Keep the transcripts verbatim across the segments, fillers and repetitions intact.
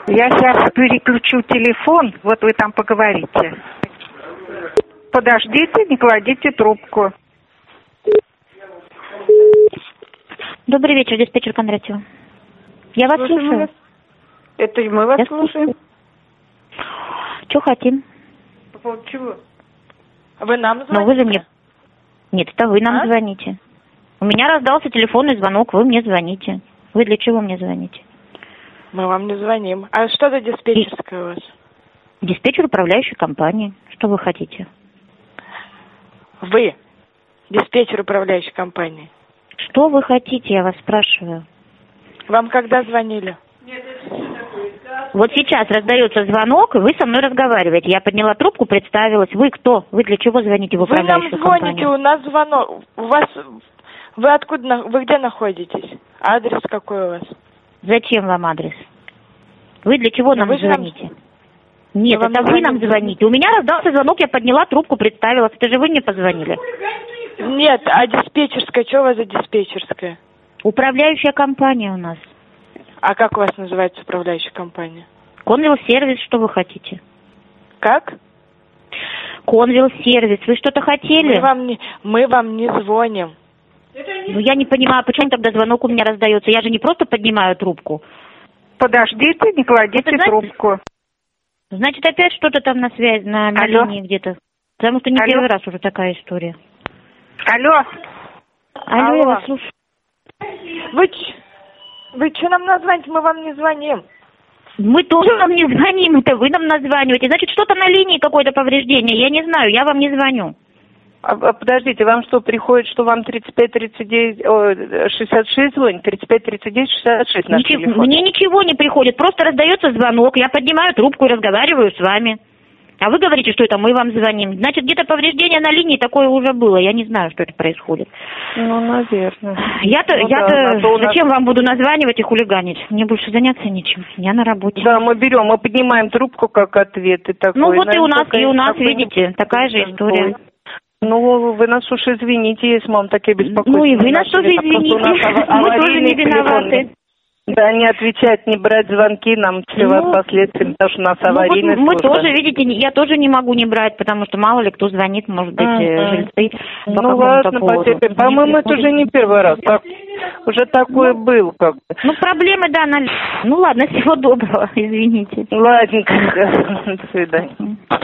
Я сейчас переключу телефон, вот вы там поговорите. Подождите, не кладите трубку. Добрый вечер, диспетчер Кондратьева. Я вас Слушаем слушаю. вас. Это и мы вас Я слушаем. Что хотим? По поводу чего? Вы нам звоните? Но вы же мне... Нет, это вы нам А? звоните. У меня раздался телефонный звонок, вы мне звоните. Вы для чего мне звоните? Мы вам не звоним. А что за диспетчерская у вас? Диспетчер управляющей компании. Что вы хотите? Вы диспетчер управляющей компании. Что вы хотите, я вас спрашиваю? Вам когда звонили? Вот сейчас раздается звонок, и вы со мной разговариваете. Я подняла трубку, представилась. Вы кто? Вы для чего звоните в Вы нам управляющую звоните, компанию? у нас звонок. У вас... Вы откуда... на- Вы где находитесь? Адрес какой у вас? Зачем вам адрес? Вы для чего Ну, нам вы же нам- звоните? Нет, Мы вам это не вы нам звоним. звоните. У меня раздался звонок, я подняла трубку, представилась. Это же вы мне позвонили. Нет, а диспетчерская, что у вас за диспетчерская? Управляющая компания у нас. А как у вас называется управляющая компания? Конвилл сервис, что вы хотите? Как? Конвилл сервис, вы что-то хотели? Мы вам не, мы вам не звоним. Ну я не понимаю, почему тогда звонок у меня раздается? Я же не просто поднимаю трубку. Подождите, не кладите Это знаете- трубку. Значит, опять что-то там на связи, на, на Алло. линии где-то. Потому что не Алло. первый раз уже такая история. Алло. Алло, я Алло. вас слушаю. Вы, ч- вы что нам названите? Мы вам не звоним. Мы тоже вам не звоним, это вы нам названиваете. Значит, что-то на линии какое-то повреждение. Я не знаю, я вам не звоню. А, а подождите, вам что, приходит, что вам тридцать пять тридцать девять, о, шестьдесят шесть звонит? тридцать пять тридцать девять шестьдесят шесть наш Ничего- телефон. мне ничего не приходит, просто раздается звонок, я поднимаю трубку и разговариваю с вами. А вы говорите, что это мы вам звоним. Значит, где-то повреждение на линии такое уже было. Я не знаю, что это происходит. Ну, наверное. Я-то, Ну я-то, да, а то у нас- зачем вам буду названивать и хулиганить? Мне больше заняться нечем. Я на работе. Да, мы берем, мы поднимаем трубку как ответ и такой. Ну вот и у нас, Наверное, и у нас, такой- видите, такая же история. Ну, вы нас уж извините, если мы вам такие беспокойства. Ну и вы нас тоже начали. Это просто у нас извините. ава- Мы тоже аварийный не телефон. виноваты. Да, не отвечать, не брать звонки нам чреват Ну, последствиями, потому что у нас Ну, вот аварийная мы служба. тоже, видите, не- я тоже не могу не брать, потому что мало ли кто звонит, может быть, э, Мгм. жильцы по Ну какому-то ладно, поводу. потерпим. По-моему, это уже не первый раз. Так, уже такое был как бы. Ну, проблемы, да, на... Ну, ладно, всего доброго, извините. Ладненько. До свидания.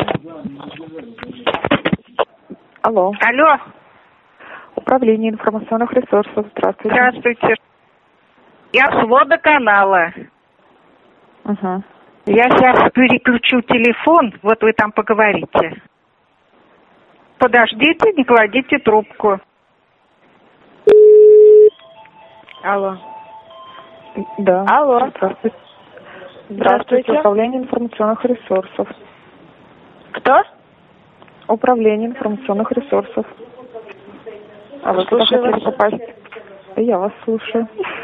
Алло. Алло. Управление информационных ресурсов. Здравствуйте. Здравствуйте. Я с водоканала. Угу. Я сейчас переключу телефон, вот вы там поговорите. Подождите, не кладите трубку. Алло. Да. Алло. Здравствуйте. Здравствуйте. Здравствуйте. Управление информационных ресурсов. Кто? Управление информационных ресурсов. А вы куда Слушаю хотели вас. попасть? Я вас слушаю.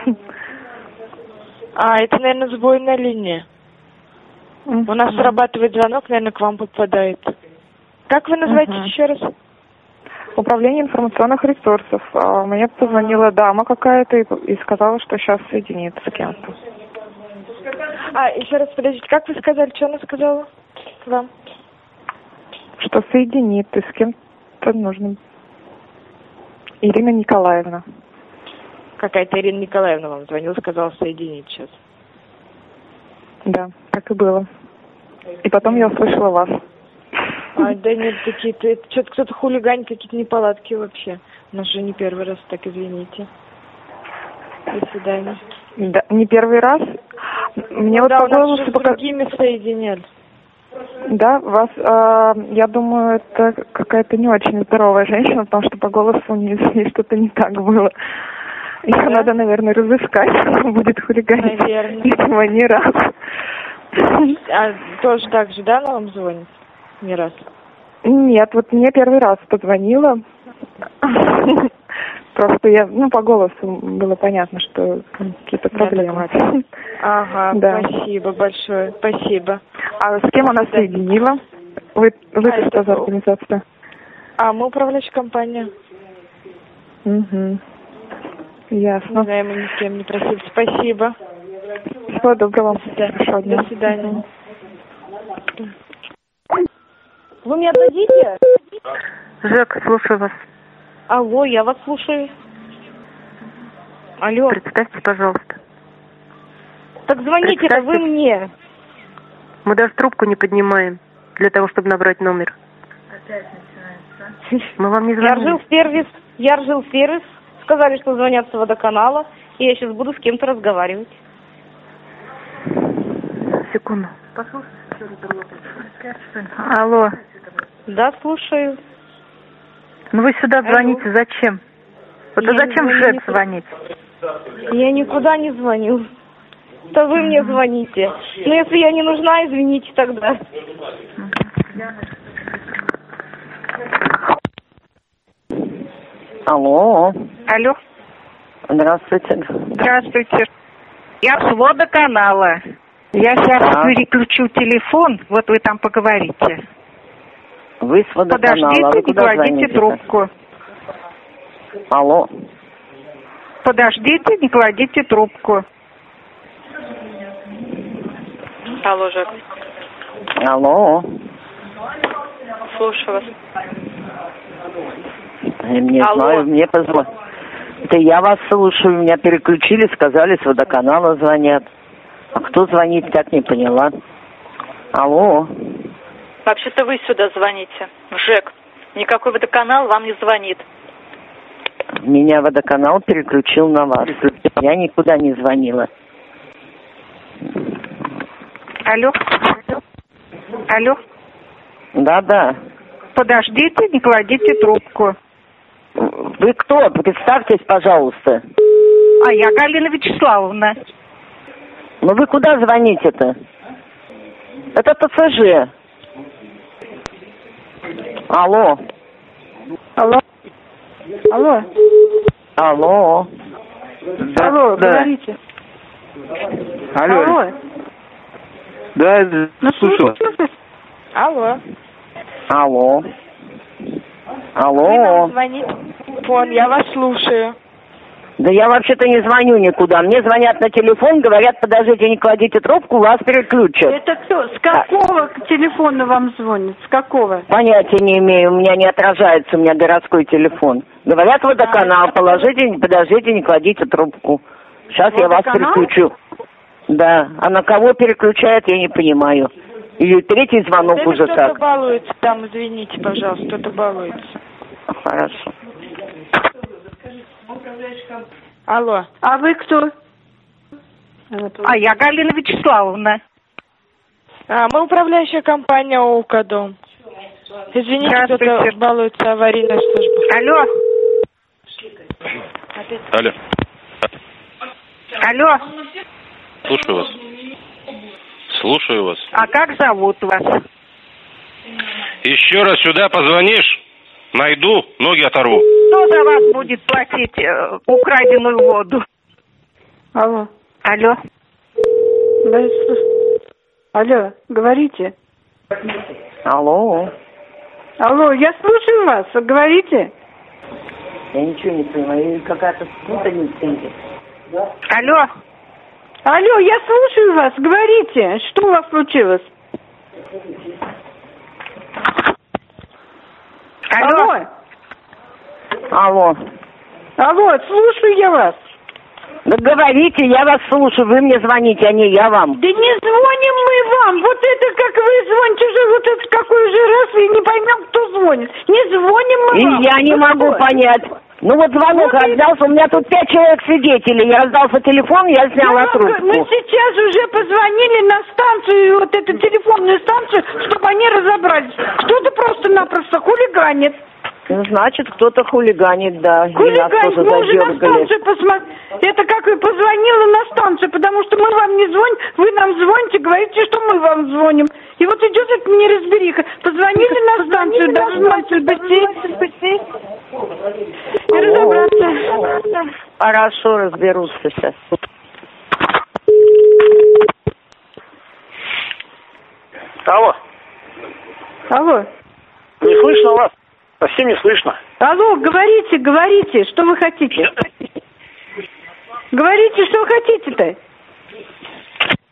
А, это, наверное, сбойная линия. У нас Мгм. срабатывает звонок, наверное, к вам попадает. Как вы называетесь Мгм. еще раз? Управление информационных ресурсов. А, Мне позвонила дама какая-то и, и сказала, что сейчас соединит с кем-то. А, еще раз, подождите, как вы сказали, что она сказала вам? Что соединит и с кем-то нужно. Ирина Николаевна. Какая-то Ирина Николаевна вам звонила, сказала соединить сейчас. Да, так и было. И потом я услышала вас. А, да нет, какие-то, это что-то кто-то хулиганит, какие-то неполадки вообще. У нас же не первый раз, так извините. До свидания. Да, не первый раз. Мне Ну вот да, по у нас голосу же с пока... другими соединяли. Да, вас, а, я думаю, это какая-то не очень здоровая женщина, потому что по голосу у нее здесь что-то не так было. Ее Да? надо, наверное, разыскать, она будет хулиганить. Наверное. Видимо, не раз. А тоже так же, да, она вам звонит? Не раз. Нет, вот мне первый раз позвонила. Просто я, ну, по голосу было понятно, что какие-то проблемы. Ага, Да. спасибо большое, спасибо. А с кем она соединила? Вы, вы А, что это за организация? А, мы управляющая компания. Угу. Не Ясно. знаю, мы ни с кем не просили. Спасибо. Всего доброго. До свидания. Хорошего дня. До свидания. Вы меня дадите? Жек, слушаю вас. Алло, я вас слушаю. Алло. Представьте, пожалуйста. Так звоните-то вы мне. Мы даже трубку не поднимаем для того, чтобы набрать номер. Опять начинается. Мы вам не Я звоним. ржил сервис, я ржил сервис. Сказали, что звонят с водоканала. И я сейчас буду с кем-то разговаривать. Секунду. Алло. Да, слушаю. Ну вы сюда Алло. звоните зачем? Вот Я а зачем не в звоню ЖЭК никуда. звонить? Я никуда не звоню. Это вы мне звоните. Но если я не нужна, извините тогда. Алло. Алло. Здравствуйте. Здравствуйте. Я с водоканала. Я сейчас А? переключу телефон, вот вы там поговорите. Вы с водоканала. Подождите, Вы не куда кладите звоните-то? трубку. Алло. Подождите, не кладите трубку. Алло, Жек. Алло. Слушаю вас. Я не Алло. знаю, мне позвонили. Это я вас слушаю, меня переключили, сказали, с водоканала звонят. А кто звонит, так не поняла. Алло. Вообще-то вы сюда звоните, в ЖЭК. Никакой водоканал вам не звонит. Меня водоканал переключил на вас. Я никуда не звонила. Алло. Алло. Да-да. Подождите, не кладите трубку. Вы кто? Представьтесь, пожалуйста. А я Галина Вячеславовна. Ну вы куда звоните-то? Это ТЦЖ. Алло. Алло. Алло. Алло. Да, Алло, да. Говорите. Алло. Алло. Да, Ну, слушаю. Алло. Алло. Вы нам Алло. звоните. Вон, я вас слушаю. Да я вообще-то не звоню никуда. Мне звонят на телефон, говорят, подождите, не кладите трубку, вас переключат. Это кто? С какого телефона вам звонит? С какого? Понятия не имею, у меня не отражается, у меня городской телефон. Говорят, водоканал, положите, подождите, не кладите трубку. Сейчас я вас Водоканал? переключу. Да, а на кого переключают, я не понимаю. И третий звонок Это уже кто-то так. балуется там, извините, пожалуйста, кто-то балуется. Хорошо. Алло. А вы кто? А я Галина Вячеславовна. А, мы управляющая компания ОУК-Дом. Извините, кто-то Здравствуйте. балуется, аварийная служба. Алло. Алло. Алло. Слушаю вас. Слушаю вас. А как зовут вас? Еще раз сюда позвонишь, найду, ноги оторву. Кто за вас будет платить э, украденную воду? Алло. Алло. Да, я слышу. Алло, говорите. Алло. Алло, я слушаю вас, говорите. Я ничего не понимаю, какая-то путаница есть. Алло. Алло, я слушаю вас, говорите. Что у вас случилось? Алло. Алло. Алло. Алло, слушаю я вас. Да говорите, я вас слушаю, вы мне звоните, а не я вам. Да не звоним мы вам. Вот это как вы звоните уже, вот это какой же раз, и не поймем, кто звонит. Не звоним мы И вам. я не Вы могу что? понять. Ну вот звонок Вот и- раздался, у меня тут пять человек свидетелей. Я раздался телефон, я Я сняла вам говорю, трубку. Мы сейчас уже позвонили на станцию, вот эту телефонную станцию, чтобы они разобрались. Кто-то просто-напросто хулиганит. Ну, значит, кто-то хулиганит, да. И нас Хулиганит, тоже мы уже на задергали. станцию посмотрели. Это как и позвонила на станцию, потому что мы вам не звоним, вы нам звоните, говорите, что мы вам звоним. И вот идет эта неразбериха. Позвонили на станцию, должны быть и разобраться. Хорошо, разберутся сейчас. Алло. Алло. Не слышно вас? Совсем не слышно. Алло, говорите, говорите, что вы хотите? Говорите, что вы хотите-то?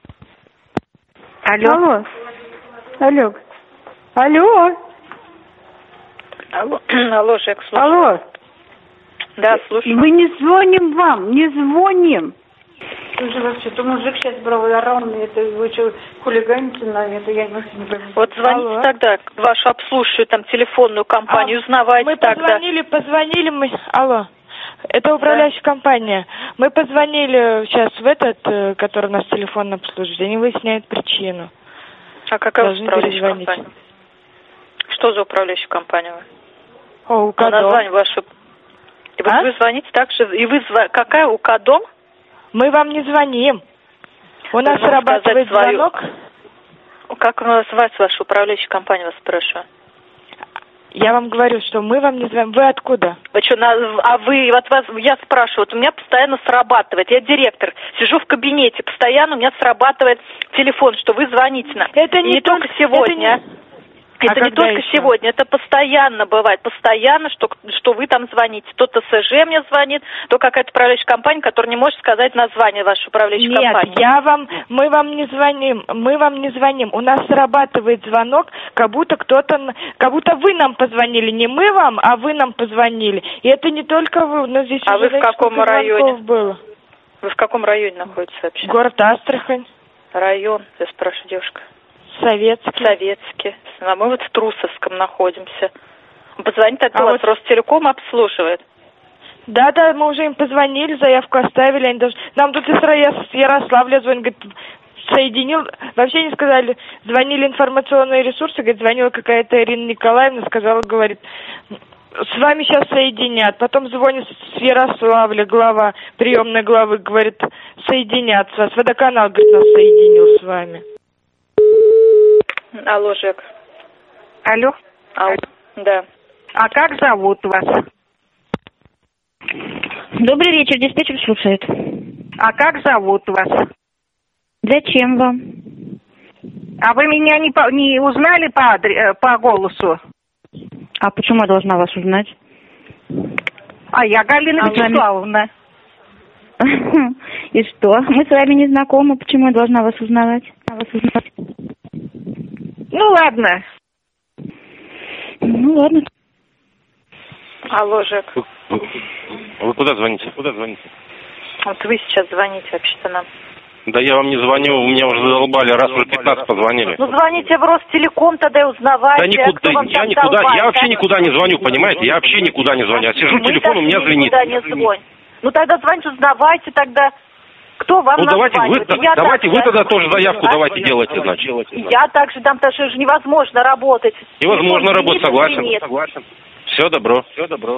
Алло. Алло. Алло. Алло. Алло, Алло, Жек, слушаю. Алло. Да, слушаю. Мы не звоним вам, не звоним. Уже вообще, то мужик сейчас брал и орал мне, это вы что, хулиганите на это, я не понимаю. Вот звоните Алло. Тогда вашу обслуживающую там телефонную компанию, а, узнавайте мы тогда. Мы позвонили, позвонили мы, алло, это управляющая да. компания. Мы позвонили сейчас в этот, который у нас телефон обслуживает, они выясняют причину. А какая Должны управляющая компания? Что за управляющая компания? О, УКДом. Название ваше. И вот а? Вы звоните так же, и вы зв... какая УКДом? Мы вам не звоним. У нас Можно срабатывает свою... звонок. Как называется ваша управляющая компания, вас спрашиваю? Я вам говорю, что мы вам не звоним. Вы откуда? Вы что, на... а вы, вот вас, я спрашиваю, вот у меня постоянно срабатывает, я директор, сижу в кабинете, постоянно у меня срабатывает телефон, что вы звоните нам. Это не, не только сегодня. Это не... Это а не только еще? сегодня, это постоянно бывает, постоянно, что, что вы там звоните. То ТСЖ мне звонит, то какая-то управляющая компания, которая не может сказать название вашей управляющей Нет, компании. Нет, я вам, мы вам не звоним, мы вам не звоним. У нас срабатывает звонок, как будто кто-то, как будто вы нам позвонили, не мы вам, а вы нам позвонили. И это не только вы, но здесь а уже, вы в каком районе? Было. Вы в каком районе находитесь вообще? Город Астрахань. Район, я спрашиваю, девушка. Советский. Советский. А мы вот в Трусовском находимся. Позвоните, это а вас вот... Ростелеком обслуживает. Да, да, мы уже им позвонили, заявку оставили. Они даже... Нам тут из Ярославля звонят, говорит, соединил. Вообще не сказали, звонили информационные ресурсы, говорит, звонила какая-то Ирина Николаевна, сказала, говорит, с вами сейчас соединят. Потом звонит с Ярославля, глава, приемной главы, говорит, соединятся. С водоканал, говорит, нас соединил с вами. Алло, Жек. Алло. Алло, да. А как зовут вас? Добрый вечер, диспетчер слушает. А как зовут вас? Зачем вам? А вы меня не, по, не узнали по, адре, по голосу? А почему я должна вас узнать? А я Галина а Вячеславовна. И что? Мы с вами не знакомы, почему я должна вас узнавать? Вас узнать? Ну ладно. Ну ладно. Алло, Жек. Вы, вы куда звоните? Куда звоните? Вот вы сейчас звоните вообще-то нам. Да я вам не звоню, у меня уже задолбали, раз уже пятнадцать позвонили. Ну звоните в Ростелеком тогда и узнавайте. Да никуда, кто вам я никуда, долбает, я вообще никуда не звоню, понимаете? Я вообще никуда не звоню. Я сижу, Мы телефон у меня звенит. Никуда не звоним. Ну тогда звоните, узнавайте тогда. Кто вам Ну давайте вы, я давайте так, вы тогда тоже заявку а? давайте делайте, значит. Я также дам, потому что невозможно работать. Невозможно работать, согласен. согласен. Все добро, все добро.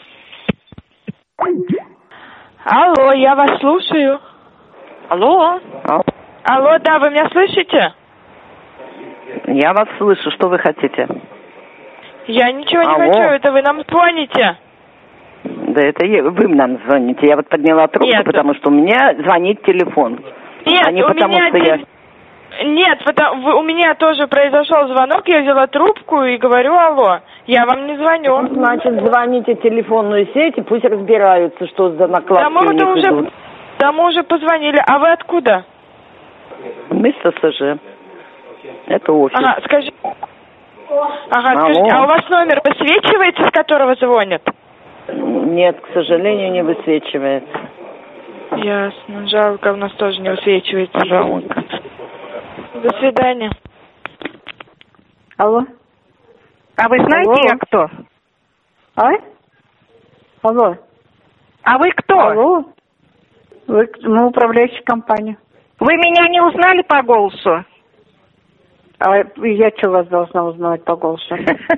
Алло, я вас слушаю. Алло. Алло, да, вы меня слышите? Я вас слышу, что вы хотите? Я ничего не Алло. хочу, это вы нам звоните. Да это вы нам звоните. Я вот подняла трубку, Нет. потому что у меня звонит телефон. Нет, а не у потому, меня... что я... Нет, потому, у меня тоже произошел звонок, я взяла трубку и говорю, алло, я вам не звоню. Значит, звоните в телефонную сеть и пусть разбираются, что за накладки да, мы у них уже, идут. Да, мы уже позвонили. А вы откуда? Мы с ТСЖ. Это офис. Ага, скажи... Ага, скажите, а у вас номер высвечивается, с которого звонят? Нет, к сожалению, не высвечивается. Ясно. Жалко, у нас тоже не высвечивается. Жалко. До свидания. Алло. А вы знаете, Алло. я кто? А? Алло. А вы кто? Алло. Вы, мы управляющая компания. Вы меня не узнали по голосу? А я что вас должна узнавать по голосу?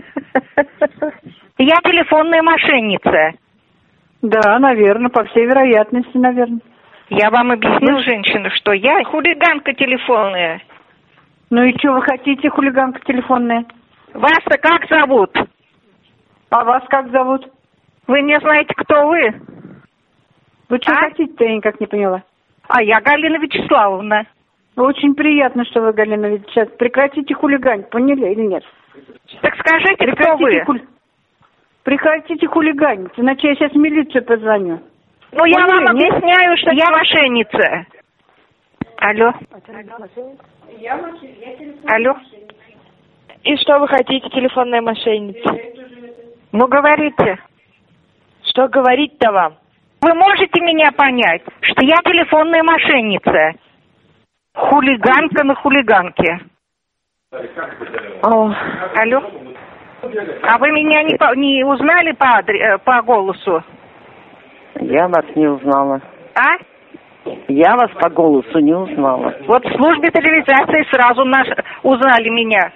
Я телефонная мошенница. Да, наверное, по всей вероятности, наверное. Я вам объяснил, женщина, что я хулиганка телефонная. Ну и что вы хотите, хулиганка телефонная? Вас-то как зовут? А вас как зовут? Вы не знаете, кто вы? Вы что а? хотите-то, я никак не поняла. А я Галина Вячеславовна. Очень приятно, что вы, Галина Вячеславовна. Прекратите хулиганить, поняли или нет? Так скажите, Прекратите кто вы? Хуль... Прекратите хулиганить, иначе я сейчас в милицию позвоню. Ну, я вам объясняю, что я мошенница. Алло. Алло. И что вы хотите, телефонная мошенница? Ну, говорите. Что говорить-то вам? Вы можете меня понять, что я телефонная мошенница? Хулиганка на хулиганке. О. Алло. А вы меня не, по, не узнали по, адре, по голосу? Я вас не узнала. А? Я вас по голосу не узнала. Вот в службе стерилизации сразу наш, узнали меня.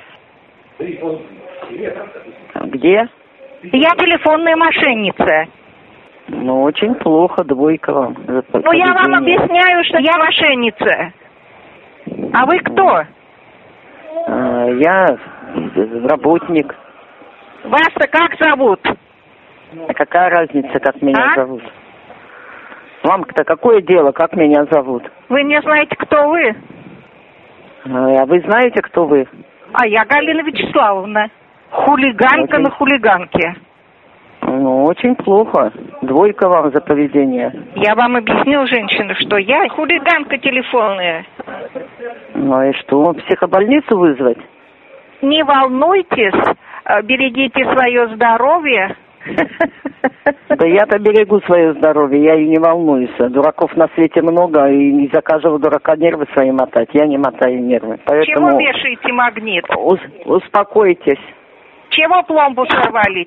Где? Я телефонная мошенница. Ну, очень плохо, двойка вам. Ну, я вам объясняю, что я мошенница. А вы кто? А, я работник. Вас-то как зовут? А какая разница, как меня а? зовут? Вам-то какое дело, как меня зовут? Вы не знаете, кто вы? А вы знаете, кто вы? А я Галина Вячеславовна. Хулиганка очень... на хулиганке. Ну, очень плохо. Двойка вам за поведение. Я вам объяснил, женщина, что я хулиганка телефонная. Ну и что, психобольницу вызвать? Не волнуйтесь, берегите свое здоровье. Да я-то берегу свое здоровье, я и не волнуюсь. Дураков на свете много, и из-за каждого дурака нервы свои мотать. Я не мотаю нервы. Поэтому... Чего вешаете магнит? Ус- успокойтесь. Чего пломбу сорвали?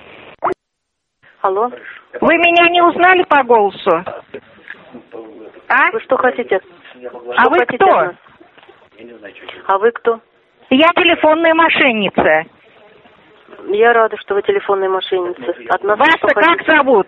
Алло. Вы меня не узнали по голосу? А? Вы что хотите? А что вы хотите кто? А вы кто? Я телефонная мошенница. Я рада, что вы телефонная мошенница. От нас Вас-то как зовут?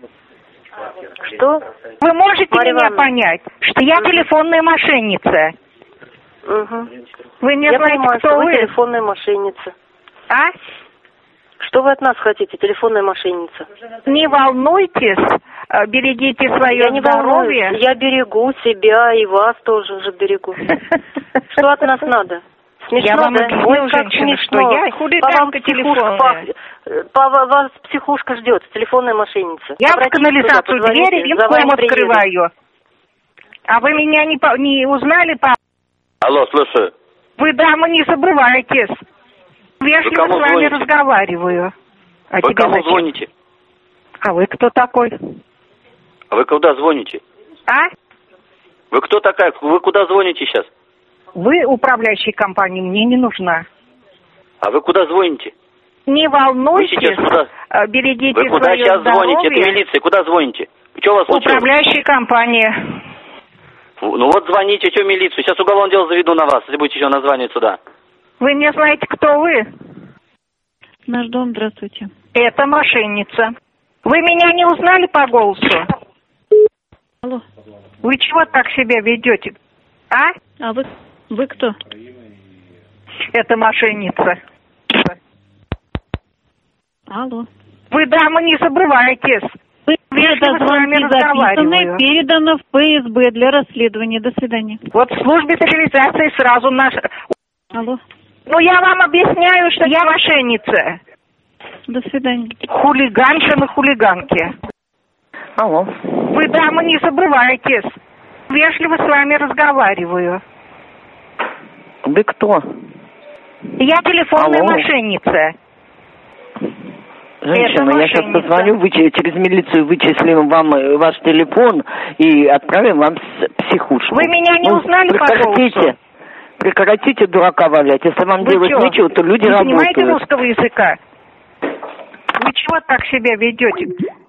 Что? Вы можете Марья меня Ивановна. понять, что я телефонная мошенница? Угу. Вы не я знаете, понимаю, кто что вы вы? телефонная мошенница. А? Что вы от нас хотите, телефонная мошенница? Не волнуйтесь, берегите свое я не здоровье. Волнуюсь. Я берегу себя и вас тоже уже берегу. Что от нас надо? Смешно, я вам да? объясню, Ой, как женщина, смешно. что я хулиганка телефонная. По, по, вас психушка ждет, телефонная мошенница. Я в канализацию двери винком открываю. А вы меня не, по, не узнали по... Алло, слушаю. Вы, дама, не забывайтесь. Вежливо с вами звоните? разговариваю. А вы тебе кому зачем? звоните? А вы кто такой? А вы куда звоните? А? Вы кто такая? Вы куда звоните сейчас? Вы управляющей компании, мне не нужна. А вы куда звоните? Не волнуйтесь, вы сейчас куда? берегите вы куда свое сейчас здоровье. звоните? Это милиция, куда звоните? Что у вас случилось? Управляющая компания. Ну вот звоните, что милицию? Сейчас уголовное дело заведу на вас, если будете еще названивать сюда. Вы не знаете, кто вы? Наш дом, здравствуйте. Это мошенница. Вы меня не узнали по голосу? Алло. Вы чего так себя ведете? А? А вы, вы кто? Это мошенница. Алло. Вы, дама, не забывайтесь. Вы это звонки записаны, передано в ФСБ для расследования. До свидания. Вот в службе стерилизации сразу наш... Алло. Ну, я вам объясняю, что я мошенница. До свидания. Хулиганка на хулиганке. Алло. Вы, дама, не забывайтесь. Вежливо с вами разговариваю. Вы кто? Я телефонная Алло. мошенница. Женщина, я сейчас позвоню, вы, через милицию вычислим вам ваш телефон и отправим вам психушку. Вы меня не ну, узнали по прекратите, голосу? Прекратите дурака валять. Если вам вы делать чё, нечего, то люди не работают. понимаете русского языка? Вы чего так себя ведете?